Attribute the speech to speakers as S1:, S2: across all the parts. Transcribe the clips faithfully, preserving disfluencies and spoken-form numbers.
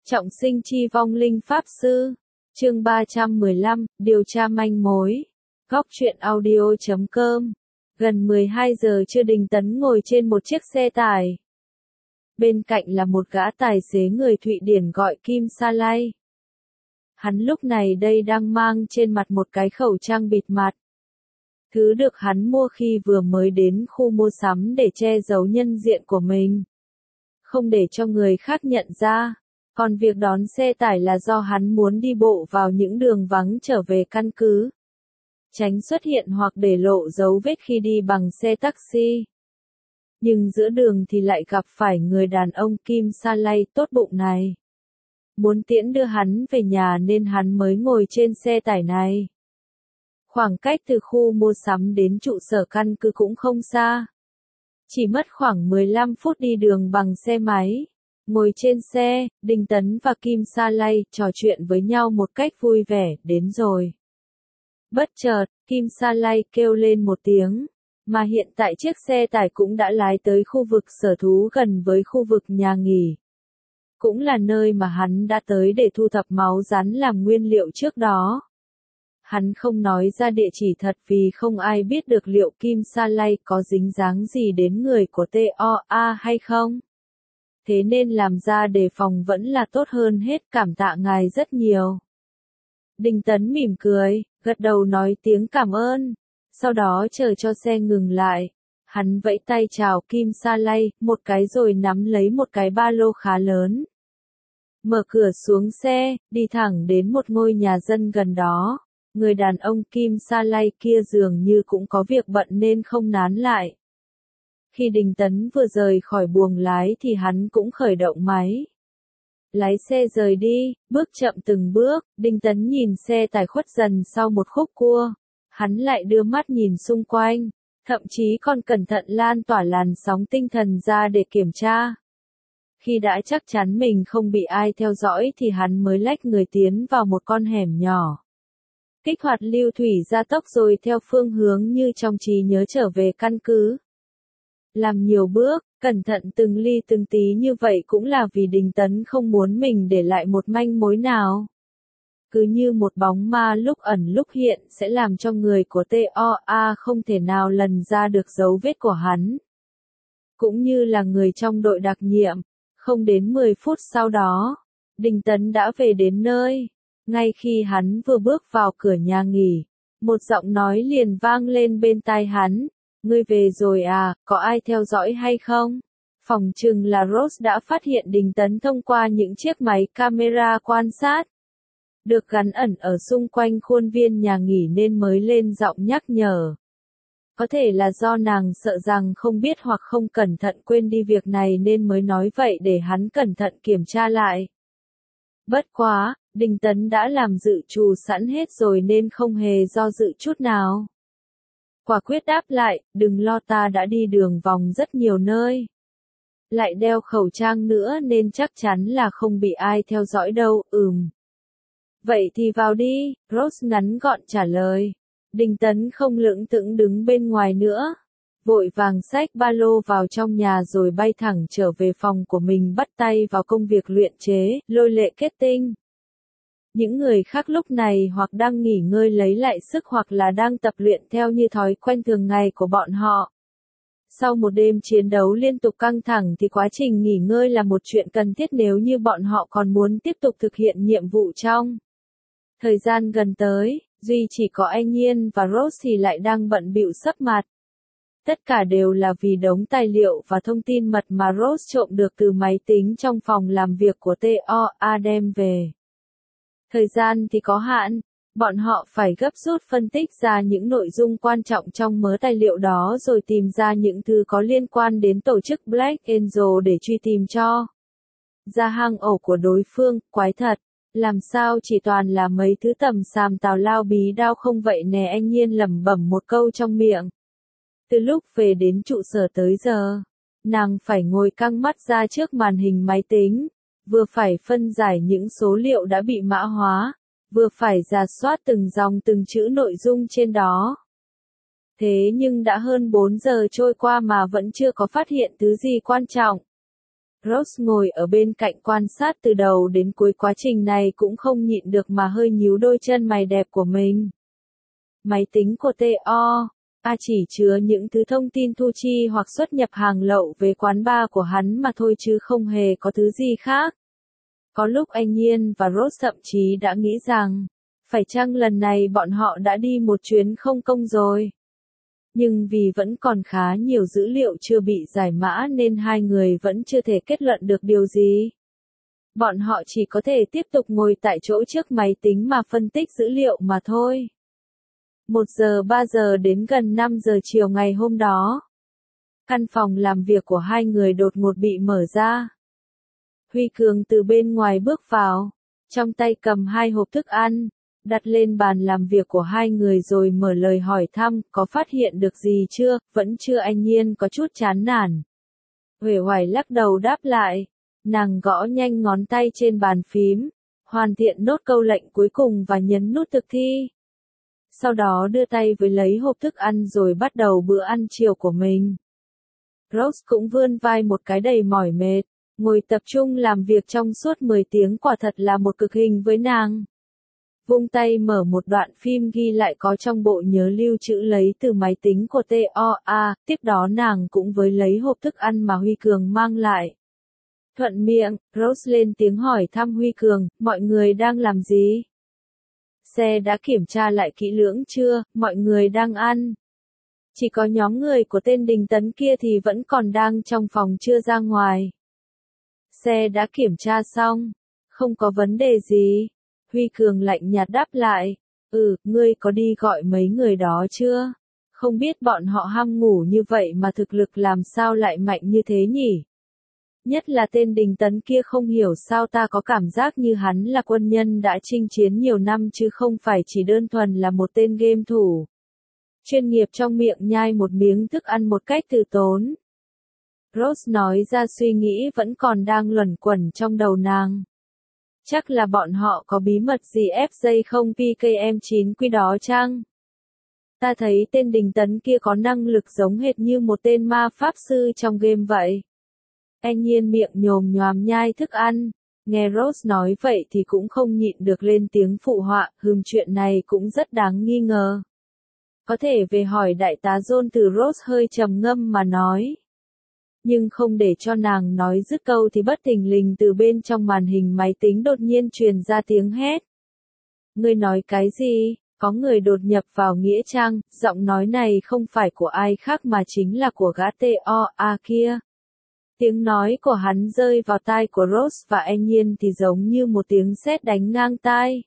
S1: Trọng sinh chi vong linh pháp sư. Chương ba trăm mười lăm, điều tra manh mối. Góc truyện audio chấm com. Gần mười hai giờ trưa, Đinh Tấn ngồi trên một chiếc xe tải. Bên cạnh là một gã tài xế người Thụy Điển gọi Kim Sa Lay. Hắn lúc này đây đang mang trên mặt một cái khẩu trang bịt mặt. Thứ được hắn mua khi vừa mới đến khu mua sắm để che giấu nhân diện của mình. Không để cho người khác nhận ra. Còn việc đón xe tải là do hắn muốn đi bộ vào những đường vắng trở về căn cứ. Tránh xuất hiện hoặc để lộ dấu vết khi đi bằng xe taxi. Nhưng giữa đường thì lại gặp phải người đàn ông Kim Sa Lay tốt bụng này. Muốn tiễn đưa hắn về nhà nên hắn mới ngồi trên xe tải này. Khoảng cách từ khu mua sắm đến trụ sở căn cứ cũng không xa. Chỉ mất khoảng mười lăm phút đi đường bằng xe máy. Ngồi trên xe, Đinh Tấn và Kim Sa Lay trò chuyện với nhau một cách vui vẻ. Đến rồi. Bất chợt, Kim Sa Lay kêu lên một tiếng, mà hiện tại chiếc xe tải cũng đã lái tới khu vực sở thú gần với khu vực nhà nghỉ. Cũng là nơi mà hắn đã tới để thu thập máu rắn làm nguyên liệu trước đó. Hắn không nói ra địa chỉ thật vì không ai biết được liệu Kim Sa Lay có dính dáng gì đến người của tê o a hay không. Thế nên làm ra đề phòng vẫn là tốt hơn hết, cảm tạ ngài rất nhiều. Đinh Tấn mỉm cười, gật đầu nói tiếng cảm ơn, sau đó chờ cho xe ngừng lại. Hắn vẫy tay chào Kim Sa Lay, một cái rồi nắm lấy một cái ba lô khá lớn. Mở cửa xuống xe, đi thẳng đến một ngôi nhà dân gần đó. Người đàn ông Kim Sa Lay kia dường như cũng có việc bận nên không nán lại. Khi Đinh Tấn vừa rời khỏi buồng lái thì hắn cũng khởi động máy. Lái xe rời đi, bước chậm từng bước, Đinh Tấn nhìn xe tải khuất dần sau một khúc cua. Hắn lại đưa mắt nhìn xung quanh, thậm chí còn cẩn thận lan tỏa làn sóng tinh thần ra để kiểm tra. Khi đã chắc chắn mình không bị ai theo dõi thì hắn mới lách người tiến vào một con hẻm nhỏ. Kích hoạt lưu thủy gia tốc rồi theo phương hướng như trong trí nhớ trở về căn cứ. Làm nhiều bước, cẩn thận từng ly từng tí như vậy cũng là vì Đinh Tấn không muốn mình để lại một manh mối nào. Cứ như một bóng ma lúc ẩn lúc hiện sẽ làm cho người của tê o a không thể nào lần ra được dấu vết của hắn. Cũng như là người trong đội đặc nhiệm, không đến mười phút sau đó, Đinh Tấn đã về đến nơi. Ngay khi hắn vừa bước vào cửa nhà nghỉ, một giọng nói liền vang lên bên tai hắn. Ngươi về rồi à, có ai theo dõi hay không? Phỏng chừng là Rose đã phát hiện Đinh Tấn thông qua những chiếc máy camera quan sát. Được gắn ẩn ở xung quanh khuôn viên nhà nghỉ nên mới lên giọng nhắc nhở. Có thể là do nàng sợ rằng không biết hoặc không cẩn thận quên đi việc này nên mới nói vậy để hắn cẩn thận kiểm tra lại. Bất quá, Đinh Tấn đã làm dự trù sẵn hết rồi nên không hề do dự chút nào. Quả quyết đáp lại, đừng lo, ta đã đi đường vòng rất nhiều nơi. Lại đeo khẩu trang nữa nên chắc chắn là không bị ai theo dõi đâu, ừm. Vậy thì vào đi, Rose ngắn gọn trả lời. Đinh Tấn không lưỡng thững đứng bên ngoài nữa. Vội vàng xách ba lô vào trong nhà rồi bay thẳng trở về phòng của mình bắt tay vào công việc luyện chế, lôi lệ kết tinh. Những người khác lúc này hoặc đang nghỉ ngơi lấy lại sức hoặc là đang tập luyện theo như thói quen thường ngày của bọn họ. Sau một đêm chiến đấu liên tục căng thẳng thì quá trình nghỉ ngơi là một chuyện cần thiết nếu như bọn họ còn muốn tiếp tục thực hiện nhiệm vụ trong thời gian gần tới. Duy chỉ có anh Nhiên và Rose thì lại đang bận bịu sấp mặt. Tất cả đều là vì đống tài liệu và thông tin mật mà Rose trộm được từ máy tính trong phòng làm việc của tê o a đem về. Thời gian thì có hạn, bọn họ phải gấp rút phân tích ra những nội dung quan trọng trong mớ tài liệu đó rồi tìm ra những thứ có liên quan đến tổ chức Black Angel để truy tìm cho ra hang ổ của đối phương. Quái thật, làm sao chỉ toàn là mấy thứ tầm xàm tào lao bí đao không vậy nè, anh Nhiên lẩm bẩm một câu trong miệng. Từ lúc về đến trụ sở tới giờ, nàng phải ngồi căng mắt ra trước màn hình máy tính. Vừa phải phân giải những số liệu đã bị mã hóa, vừa phải rà soát từng dòng từng chữ nội dung trên đó. Thế nhưng đã hơn bốn giờ trôi qua mà vẫn chưa có phát hiện thứ gì quan trọng. Rose ngồi ở bên cạnh quan sát từ đầu đến cuối quá trình này cũng không nhịn được mà hơi nhíu đôi chân mày đẹp của mình. Máy tính của tê o a chỉ chứa những thứ thông tin thu chi hoặc xuất nhập hàng lậu về quán bar của hắn mà thôi chứ không hề có thứ gì khác. Có lúc anh Nhiên và Rose thậm chí đã nghĩ rằng, phải chăng lần này bọn họ đã đi một chuyến không công rồi? Nhưng vì vẫn còn khá nhiều dữ liệu chưa bị giải mã nên hai người vẫn chưa thể kết luận được điều gì. Bọn họ chỉ có thể tiếp tục ngồi tại chỗ trước máy tính mà phân tích dữ liệu mà thôi. Một giờ ba giờ đến gần năm giờ chiều ngày hôm đó. Căn phòng làm việc của hai người đột ngột bị mở ra. Huy Cường từ bên ngoài bước vào, trong tay cầm hai hộp thức ăn, đặt lên bàn làm việc của hai người rồi mở lời hỏi thăm, có phát hiện được gì chưa, vẫn chưa. Anh Nhiên có chút chán nản. Uể oải lắc đầu đáp lại, nàng gõ nhanh ngón tay trên bàn phím, hoàn thiện nốt câu lệnh cuối cùng và nhấn nút thực thi. Sau đó đưa tay với lấy hộp thức ăn rồi bắt đầu bữa ăn chiều của mình. Rose cũng vươn vai một cái đầy mỏi mệt, ngồi tập trung làm việc trong suốt mười tiếng quả thật là một cực hình với nàng. Vung tay mở một đoạn phim ghi lại có trong bộ nhớ lưu trữ lấy từ máy tính của tê o a, tiếp đó nàng cũng với lấy hộp thức ăn mà Huy Cường mang lại. Thuận miệng, Rose lên tiếng hỏi thăm Huy Cường, mọi người đang làm gì? Xe đã kiểm tra lại kỹ lưỡng chưa, mọi người đang ăn. Chỉ có nhóm người của tên Đình Tấn kia thì vẫn còn đang trong phòng chưa ra ngoài. Xe đã kiểm tra xong, không có vấn đề gì. Huy Cường lạnh nhạt đáp lại, ừ, ngươi có đi gọi mấy người đó chưa? Không biết bọn họ ham ngủ như vậy mà thực lực làm sao lại mạnh như thế nhỉ? Nhất là tên Đình Tấn kia, không hiểu sao ta có cảm giác như hắn là quân nhân đã chinh chiến nhiều năm chứ không phải chỉ đơn thuần là một tên game thủ. Chuyên nghiệp. Trong miệng nhai một miếng thức ăn một cách từ tốn. Rose nói ra suy nghĩ vẫn còn đang luẩn quẩn trong đầu nàng. Chắc là bọn họ có bí mật gì ép giây không pê ca em chín quy đó chăng? Ta thấy tên Đình Tấn kia có năng lực giống hệt như một tên ma pháp sư trong game vậy. Anh Nhiên miệng nhồm nhoàm nhai thức ăn, nghe Rose nói vậy thì cũng không nhịn được lên tiếng phụ họa, hừm, chuyện này cũng rất đáng nghi ngờ. Có thể về hỏi đại tá John. Từ Rose hơi trầm ngâm mà nói. Nhưng không để cho nàng nói dứt câu thì bất thình lình từ bên trong màn hình máy tính đột nhiên truyền ra tiếng hét. Ngươi nói cái gì? Có người đột nhập vào nghĩa trang. Giọng nói này không phải của ai khác mà chính là của gã tê o a kia. Tiếng nói của hắn rơi vào tai của Rose và An Nhiên thì giống như một tiếng sét đánh ngang tai.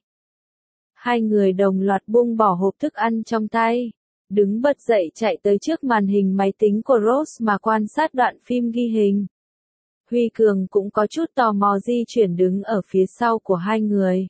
S1: Hai người đồng loạt buông bỏ hộp thức ăn trong tay, đứng bật dậy chạy tới trước màn hình máy tính của Rose mà quan sát đoạn phim ghi hình. Huy Cường cũng có chút tò mò di chuyển đứng ở phía sau của hai người.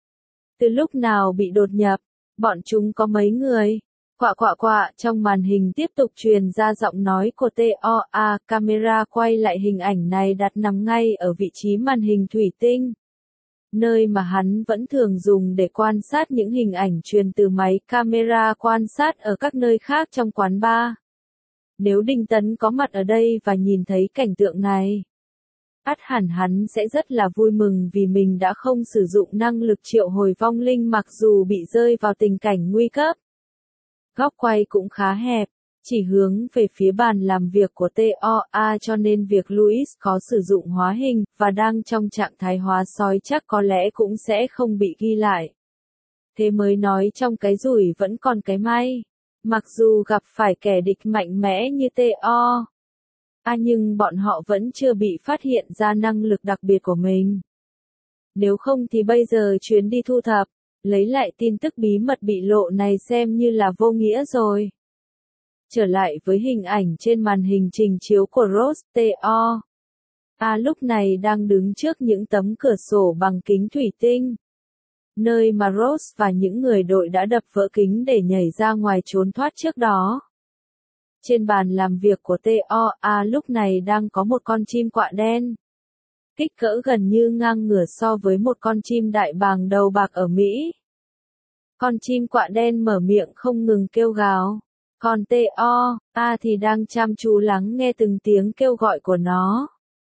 S1: Từ lúc nào bị đột nhập, bọn chúng có mấy người? Quạ quạ quạ, trong màn hình tiếp tục truyền ra giọng nói của tê o a, camera quay lại hình ảnh này đặt nằm ngay ở vị trí màn hình thủy tinh. Nơi mà hắn vẫn thường dùng để quan sát những hình ảnh truyền từ máy camera quan sát ở các nơi khác trong quán bar. Nếu Đình Tấn có mặt ở đây và nhìn thấy cảnh tượng này, ắt hẳn hắn sẽ rất là vui mừng vì mình đã không sử dụng năng lực triệu hồi vong linh mặc dù bị rơi vào tình cảnh nguy cấp. Góc quay cũng khá hẹp, chỉ hướng về phía bàn làm việc của tê o a cho nên việc Louis có sử dụng hóa hình và đang trong trạng thái hóa sói chắc có lẽ cũng sẽ không bị ghi lại. Thế mới nói trong cái rủi vẫn còn cái may. Mặc dù gặp phải kẻ địch mạnh mẽ như tê o a nhưng bọn họ vẫn chưa bị phát hiện ra năng lực đặc biệt của mình. Nếu không thì bây giờ chuyến đi thu thập, lấy lại tin tức bí mật bị lộ này xem như là vô nghĩa rồi. Trở lại với hình ảnh trên màn hình trình chiếu của Rose, tê o a lúc này đang đứng trước những tấm cửa sổ bằng kính thủy tinh. Nơi mà Rose và những người đội đã đập vỡ kính để nhảy ra ngoài trốn thoát trước đó. Trên bàn làm việc của tê o a lúc này đang có một con chim quạ đen. Kích cỡ gần như ngang ngửa so với một con chim đại bàng đầu bạc ở Mỹ. Con chim quạ đen mở miệng không ngừng kêu gào. Còn tê o a thì đang chăm chú lắng nghe từng tiếng kêu gọi của nó.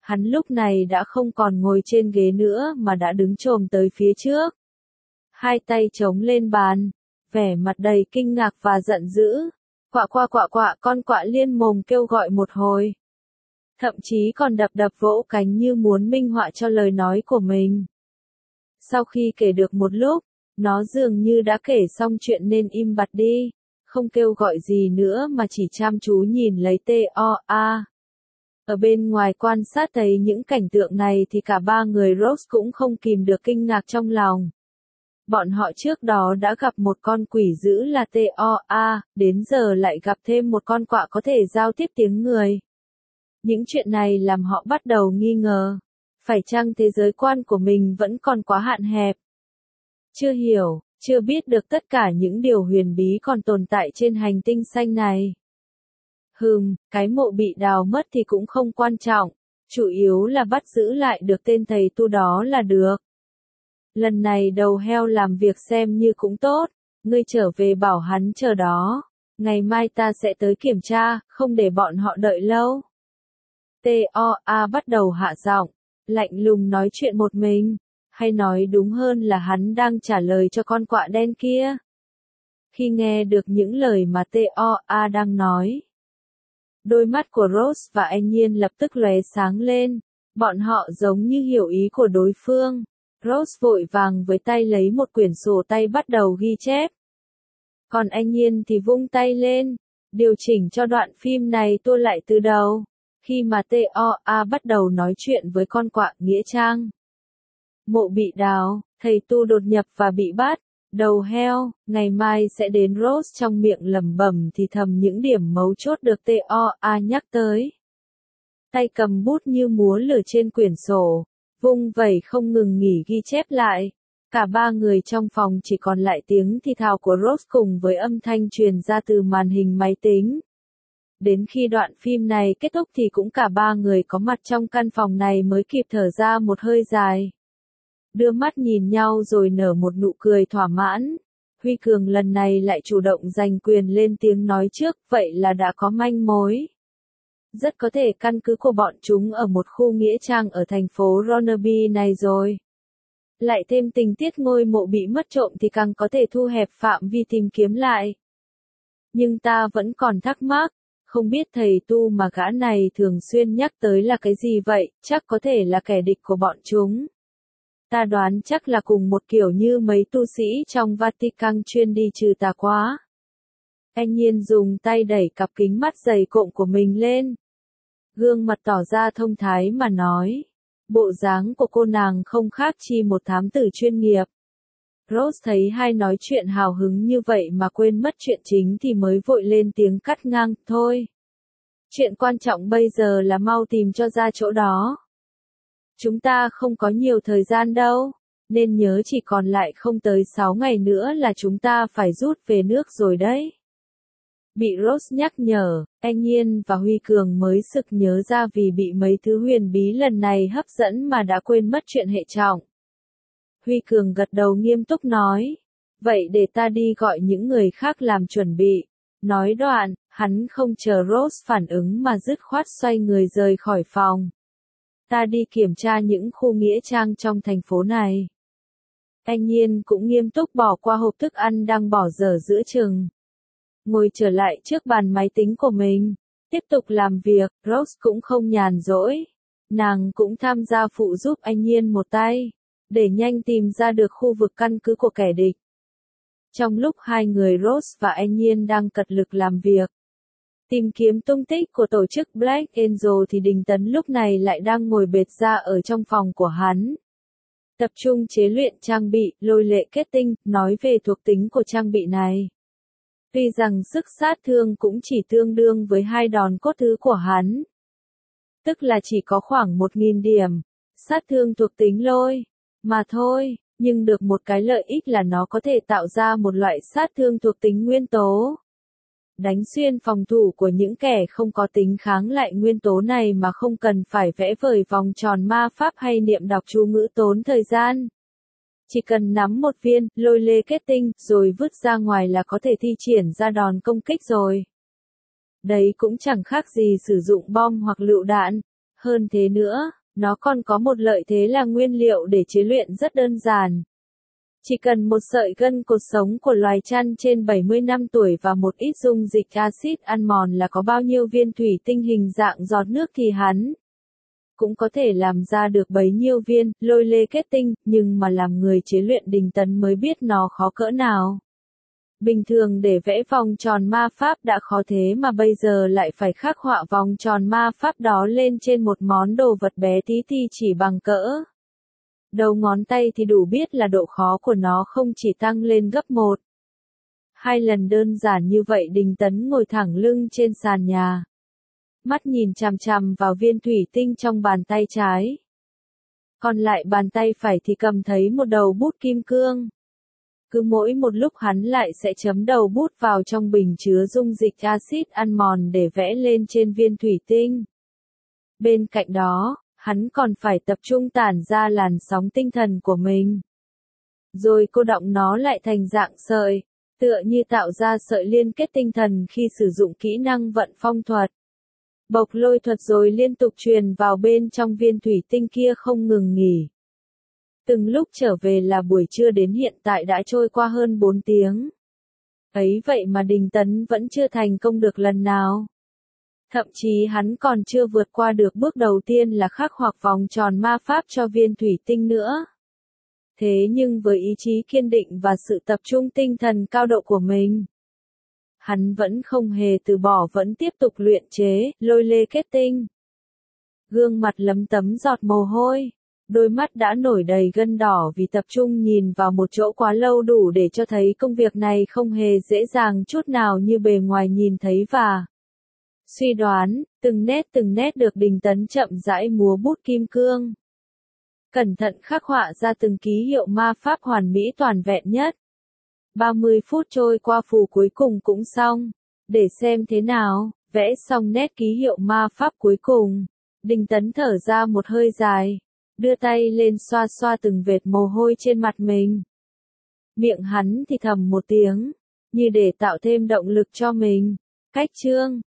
S1: Hắn lúc này đã không còn ngồi trên ghế nữa mà đã đứng chồm tới phía trước. Hai tay chống lên bàn, vẻ mặt đầy kinh ngạc và giận dữ. Quạ quạ quạ quạ, con quạ liên mồm kêu gọi một hồi. Thậm chí còn đập đập vỗ cánh như muốn minh họa cho lời nói của mình. Sau khi kể được một lúc, nó dường như đã kể xong chuyện nên im bặt đi, không kêu gọi gì nữa mà chỉ chăm chú nhìn lấy tê o a. Ở bên ngoài quan sát thấy những cảnh tượng này thì cả ba người Rose cũng không kìm được kinh ngạc trong lòng. Bọn họ trước đó đã gặp một con quỷ dữ là tê o a, đến giờ lại gặp thêm một con quạ có thể giao tiếp tiếng người. Những chuyện này làm họ bắt đầu nghi ngờ, phải chăng thế giới quan của mình vẫn còn quá hạn hẹp? Chưa hiểu, chưa biết được tất cả những điều huyền bí còn tồn tại trên hành tinh xanh này. Hừm, cái mộ bị đào mất thì cũng không quan trọng, chủ yếu là bắt giữ lại được tên thầy tu đó là được. Lần này đầu heo làm việc xem như cũng tốt, ngươi trở về bảo hắn chờ đó, ngày mai ta sẽ tới kiểm tra, không để bọn họ đợi lâu. tê o a bắt đầu hạ giọng, lạnh lùng nói chuyện một mình, hay nói đúng hơn là hắn đang trả lời cho con quạ đen kia. Khi nghe được những lời mà tê o a đang nói, đôi mắt của Rose và Anh Nhiên lập tức lóe sáng lên, bọn họ giống như hiểu ý của đối phương. Rose vội vàng với tay lấy một quyển sổ tay bắt đầu ghi chép. Còn Anh Nhiên thì vung tay lên, điều chỉnh cho đoạn phim này tua lại từ đầu, khi mà tê o a bắt đầu nói chuyện với con quạ nghĩa trang. Mộ bị đào, thầy tu đột nhập và bị bắt, đầu heo, ngày mai sẽ đến. Rose trong miệng lẩm bẩm thì thầm những điểm mấu chốt được tê o a nhắc tới. Tay cầm bút như múa lửa trên quyển sổ, vung vẩy không ngừng nghỉ ghi chép lại. Cả ba người trong phòng chỉ còn lại tiếng thì thào của Rose cùng với âm thanh truyền ra từ màn hình máy tính. Đến khi đoạn phim này kết thúc thì cũng cả ba người có mặt trong căn phòng này mới kịp thở ra một hơi dài. Đưa mắt nhìn nhau rồi nở một nụ cười thỏa mãn. Huy Cường lần này lại chủ động giành quyền lên tiếng nói trước, vậy là đã có manh mối. Rất có thể căn cứ của bọn chúng ở một khu nghĩa trang ở thành phố Ronaby này rồi. Lại thêm tình tiết ngôi mộ bị mất trộm thì càng có thể thu hẹp phạm vi tìm kiếm lại. Nhưng ta vẫn còn thắc mắc, không biết thầy tu mà gã này thường xuyên nhắc tới là cái gì vậy, chắc có thể là kẻ địch của bọn chúng. Ta đoán chắc là cùng một kiểu như mấy tu sĩ trong Vatican chuyên đi trừ tà quá. Anh Nhiên dùng tay đẩy cặp kính mắt dày cộm của mình lên. Gương mặt tỏ ra thông thái mà nói. Bộ dáng của cô nàng không khác chi một thám tử chuyên nghiệp. Rose thấy hai nói chuyện hào hứng như vậy mà quên mất chuyện chính thì mới vội lên tiếng cắt ngang, thôi. Chuyện quan trọng bây giờ là mau tìm cho ra chỗ đó. Chúng ta không có nhiều thời gian đâu, nên nhớ chỉ còn lại không tới sáu ngày nữa là chúng ta phải rút về nước rồi đấy. Bị Rose nhắc nhở, Anh Nhiên và Huy Cường mới sực nhớ ra vì bị mấy thứ huyền bí lần này hấp dẫn mà đã quên mất chuyện hệ trọng. Huy Cường gật đầu nghiêm túc nói, vậy để ta đi gọi những người khác làm chuẩn bị. Nói đoạn, hắn không chờ Rose phản ứng mà dứt khoát xoay người rời khỏi phòng. Ta đi kiểm tra những khu nghĩa trang trong thành phố này. Anh Nhiên cũng nghiêm túc bỏ qua hộp thức ăn đang bỏ dở giữa chừng. Ngồi trở lại trước bàn máy tính của mình, tiếp tục làm việc. Rose cũng không nhàn rỗi. Nàng cũng tham gia phụ giúp Anh Nhiên một tay, để nhanh tìm ra được khu vực căn cứ của kẻ địch. Trong lúc hai người Rose và Anh Nhiên đang cật lực làm việc, tìm kiếm tung tích của tổ chức Black Angel thì Đình Tấn lúc này lại đang ngồi bệt ra ở trong phòng của hắn. Tập trung chế luyện trang bị, lôi lệ kết tinh, nói về thuộc tính của trang bị này. Tuy rằng sức sát thương cũng chỉ tương đương với hai đòn cốt thứ của hắn. Tức là chỉ có khoảng một nghìn điểm, sát thương thuộc tính lôi, mà thôi, nhưng được một cái lợi ích là nó có thể tạo ra một loại sát thương thuộc tính nguyên tố. Đánh xuyên phòng thủ của những kẻ không có tính kháng lại nguyên tố này mà không cần phải vẽ vời vòng tròn ma pháp hay niệm đọc chú ngữ tốn thời gian. Chỉ cần nắm một viên lôi lê kết tinh rồi vứt ra ngoài là có thể thi triển ra đòn công kích rồi. Đấy cũng chẳng khác gì sử dụng bom hoặc lựu đạn. Hơn thế nữa, nó còn có một lợi thế là nguyên liệu để chế luyện rất đơn giản. Chỉ cần một sợi gân cột sống của loài chăn trên bảy mươi năm tuổi và một ít dung dịch axit ăn mòn là có bao nhiêu viên thủy tinh hình dạng giọt nước thì hắn cũng có thể làm ra được bấy nhiêu viên lôi lê kết tinh, nhưng mà làm người chế luyện Đình Tấn mới biết nó khó cỡ nào. Bình thường để vẽ vòng tròn ma pháp đã khó thế mà bây giờ lại phải khắc họa vòng tròn ma pháp đó lên trên một món đồ vật bé tí ti chỉ bằng cỡ đầu ngón tay thì đủ biết là độ khó của nó không chỉ tăng lên gấp một, hai lần đơn giản như vậy. Đình Tấn ngồi thẳng lưng trên sàn nhà, mắt nhìn chằm chằm vào viên thủy tinh trong bàn tay trái. Còn lại bàn tay phải thì cầm thấy một đầu bút kim cương. Cứ mỗi một lúc hắn lại sẽ chấm đầu bút vào trong bình chứa dung dịch axit ăn mòn để vẽ lên trên viên thủy tinh. Bên cạnh đó, hắn còn phải tập trung tản ra làn sóng tinh thần của mình. Rồi cô đọng nó lại thành dạng sợi, tựa như tạo ra sợi liên kết tinh thần khi sử dụng kỹ năng vận phong thuật. Bộc lôi thuật rồi liên tục truyền vào bên trong viên thủy tinh kia không ngừng nghỉ. Từng lúc trở về là buổi trưa, đến hiện tại đã trôi qua hơn bốn tiếng. Ấy vậy mà Đình Tấn vẫn chưa thành công được lần nào. Thậm chí hắn còn chưa vượt qua được bước đầu tiên là khắc hoặc vòng tròn ma pháp cho viên thủy tinh nữa. Thế nhưng với ý chí kiên định và sự tập trung tinh thần cao độ của mình, hắn vẫn không hề từ bỏ, vẫn tiếp tục luyện chế lôi lê kết tinh. Gương mặt lấm tấm giọt mồ hôi, đôi mắt đã nổi đầy gân đỏ vì tập trung nhìn vào một chỗ quá lâu, đủ để cho thấy công việc này không hề dễ dàng chút nào như bề ngoài nhìn thấy, và suy đoán, từng nét từng nét được Đình Tấn chậm rãi múa bút kim cương, cẩn thận khắc họa ra từng ký hiệu ma pháp hoàn mỹ toàn vẹn nhất. ba mươi phút trôi qua, phù cuối cùng cũng xong. Để xem thế nào, vẽ xong nét ký hiệu ma pháp cuối cùng, Đình Tấn thở ra một hơi dài, đưa tay lên xoa xoa từng vệt mồ hôi trên mặt mình. Miệng hắn thì thầm một tiếng, như để tạo thêm động lực cho mình. Cách chương